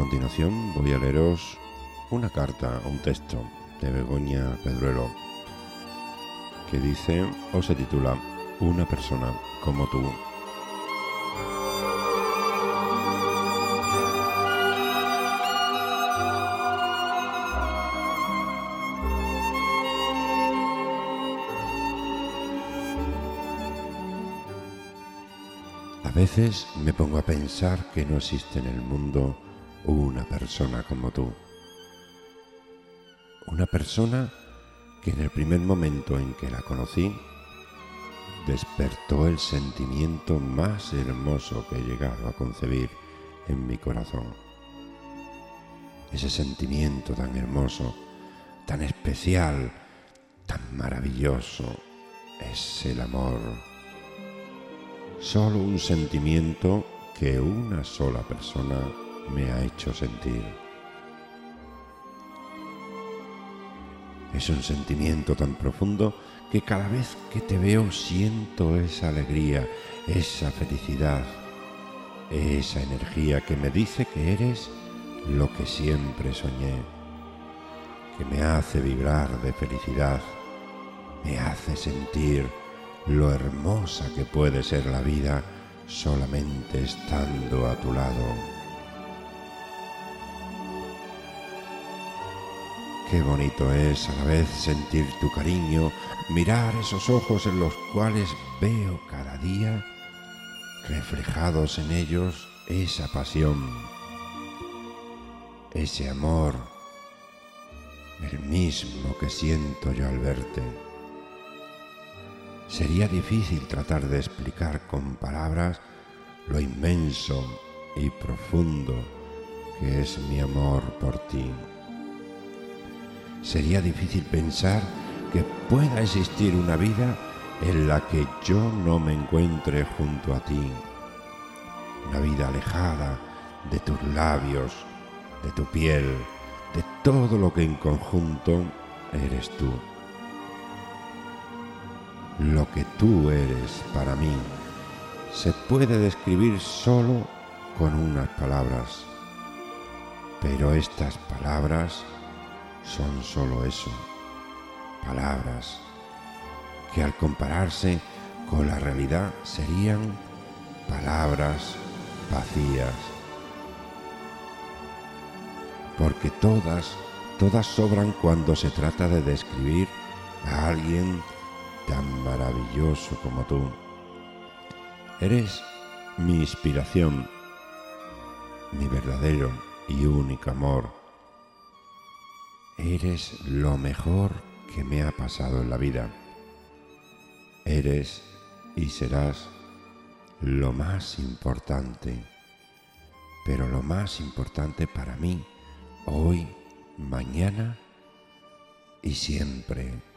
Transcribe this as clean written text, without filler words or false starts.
continuación voy a leeros una carta, un texto de Begoña Pedruelo que dice o se titula Una persona como tú. A veces me pongo a pensar que no existe en el mundo una persona como tú. Una persona que en el primer momento en que la conocí despertó el sentimiento más hermoso que he llegado a concebir en mi corazón. Ese sentimiento tan hermoso, tan especial, tan maravilloso, es el amor. Solo un sentimiento que una sola persona me ha hecho sentir. Es un sentimiento tan profundo que cada vez que te veo siento esa alegría, esa felicidad, esa energía que me dice que eres lo que siempre soñé, que me hace vibrar de felicidad, me hace sentir lo hermosa que puede ser la vida solamente estando a tu lado. Qué bonito es a la vez sentir tu cariño, mirar esos ojos en los cuales veo cada día reflejados en ellos esa pasión, ese amor, el mismo que siento yo al verte. Sería difícil tratar de explicar con palabras lo inmenso y profundo que es mi amor por ti. Sería difícil pensar que pueda existir una vida en la que yo no me encuentre junto a ti. Una vida alejada de tus labios, de tu piel, de todo lo que en conjunto eres tú. Lo que tú eres para mí se puede describir solo con unas palabras, pero estas palabras son solo eso, palabras que al compararse con la realidad serían palabras vacías, porque todas sobran cuando se trata de describir a alguien tan maravilloso como tú. Eres mi inspiración, mi verdadero y único amor. Eres lo mejor que me ha pasado en la vida. Eres y serás lo más importante, pero lo más importante para mí, hoy, mañana y siempre.